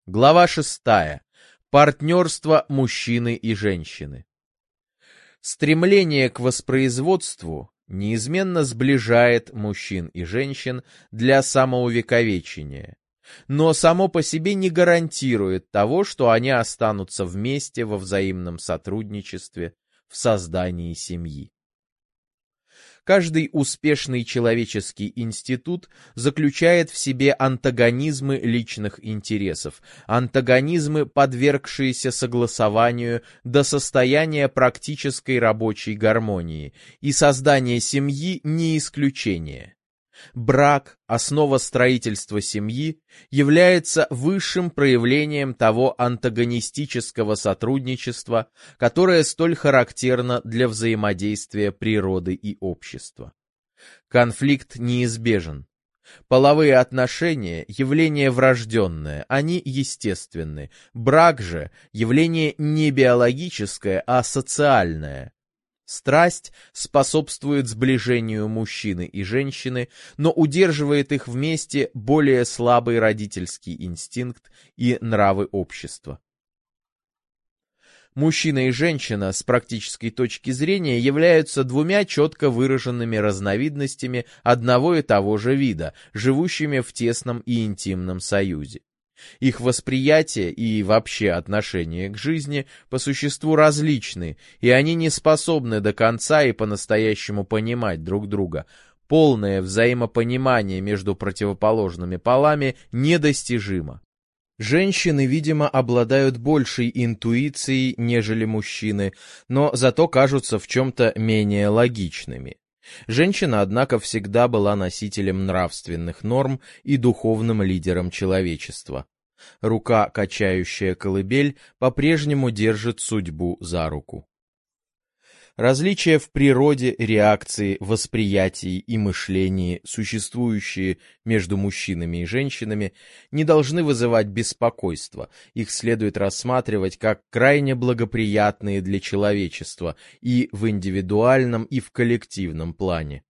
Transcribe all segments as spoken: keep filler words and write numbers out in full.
Глава шестая. Партнерство мужчины и женщины. Стремление к воспроизводству неизменно сближает мужчин и женщин для самоувековечения, но само по себе не гарантирует того, что они останутся вместе во взаимном сотрудничестве в создании семьи. Каждый успешный человеческий институт заключает в себе антагонизмы личных интересов, антагонизмы, подвергшиеся согласованию до состояния практической рабочей гармонии, и создание семьи не исключение. Брак, основа строительства семьи, является высшим проявлением того антагонистического сотрудничества, которое столь характерно для взаимодействия природы и общества. Конфликт неизбежен. Половые отношения – явление врожденное, они естественны. Брак же – явление не биологическое, а социальное. Страсть способствует сближению мужчины и женщины, но удерживает их вместе более слабый родительский инстинкт и нравы общества. Мужчина и женщина с практической точки зрения являются двумя четко выраженными разновидностями одного и того же вида, живущими в тесном и интимном союзе. Их восприятие и вообще отношение к жизни по существу различны, и они не способны до конца и по-настоящему понимать друг друга. Полное взаимопонимание между противоположными полами недостижимо. Женщины, видимо, обладают большей интуицией, нежели мужчины, но зато кажутся в чем-то менее логичными. Женщина, однако, всегда была носителем нравственных норм и духовным лидером человечества. Рука, качающая колыбель, по-прежнему держит судьбу за руку. Различия в природе, реакции, восприятии и мышлении, существующие между мужчинами и женщинами, не должны вызывать беспокойства, их следует рассматривать как крайне благоприятные для человечества и в индивидуальном, и в коллективном плане.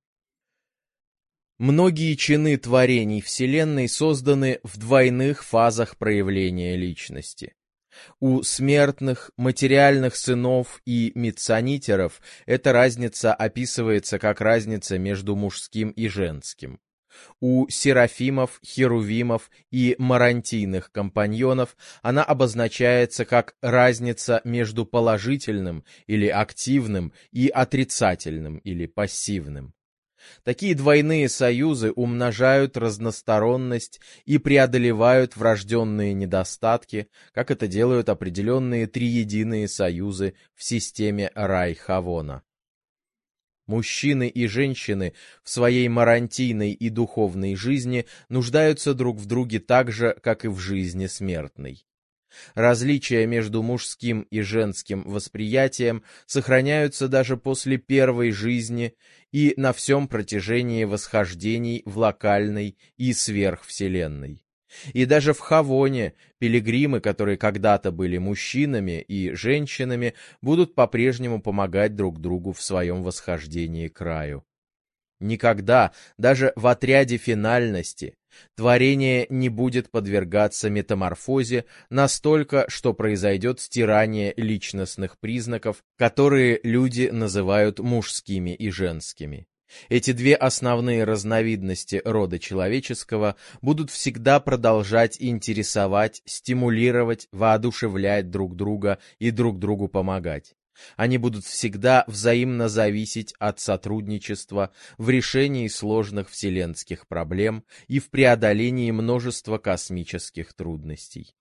Многие чины творений Вселенной созданы в двойных фазах проявления личности. У смертных, материальных сынов и митсонитеров эта разница описывается как разница между мужским и женским. У серафимов, херувимов и марантийных компаньонов она обозначается как разница между положительным или активным и отрицательным или пассивным. Такие двойные союзы умножают разносторонность и преодолевают врожденные недостатки, как это делают определенные триединые союзы в системе Рай-Хавона. Мужчины и женщины в своей марантийной и духовной жизни нуждаются друг в друге так же, как и в жизни смертной. Различия между мужским и женским восприятием сохраняются даже после первой жизни и на всем протяжении восхождений в локальной и сверхвселенной. И даже в Хавоне пилигримы, которые когда-то были мужчинами и женщинами, будут по-прежнему помогать друг другу в своем восхождении к раю. Никогда, даже в отряде финальности, творение не будет подвергаться метаморфозе настолько, что произойдет стирание личностных признаков, которые люди называют мужскими и женскими. Эти две основные разновидности рода человеческого будут всегда продолжать интересовать, стимулировать, воодушевлять друг друга и друг другу помогать. Они будут всегда взаимно зависеть от сотрудничества в решении сложных вселенских проблем и в преодолении множества космических трудностей.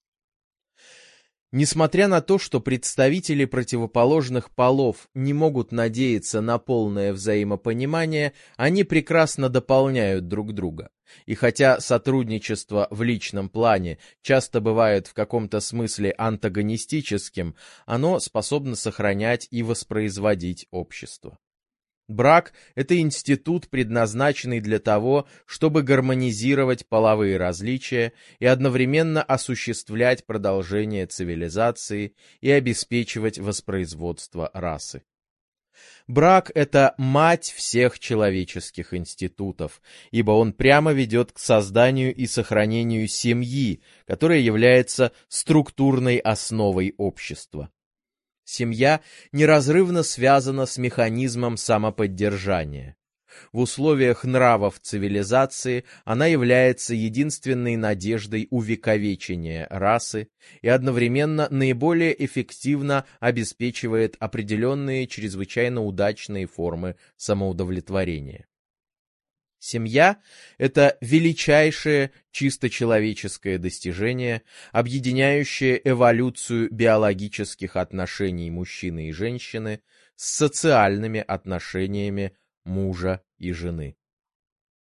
Несмотря на то, что представители противоположных полов не могут надеяться на полное взаимопонимание, они прекрасно дополняют друг друга. И хотя сотрудничество в личном плане часто бывает в каком-то смысле антагонистическим, оно способно сохранять и воспроизводить общество. Брак – это институт, предназначенный для того, чтобы гармонизировать половые различия и одновременно осуществлять продолжение цивилизации и обеспечивать воспроизводство расы. Брак — это мать всех человеческих институтов, ибо он прямо ведет к созданию и сохранению семьи, которая является структурной основой общества. Семья неразрывно связана с механизмом самоподдержания. В условиях нравов цивилизации она является единственной надеждой увековечения расы и одновременно наиболее эффективно обеспечивает определенные чрезвычайно удачные формы самоудовлетворения. Семья — это величайшее чисто человеческое достижение, объединяющее эволюцию биологических отношений мужчины и женщины с социальными отношениями мужа и жены.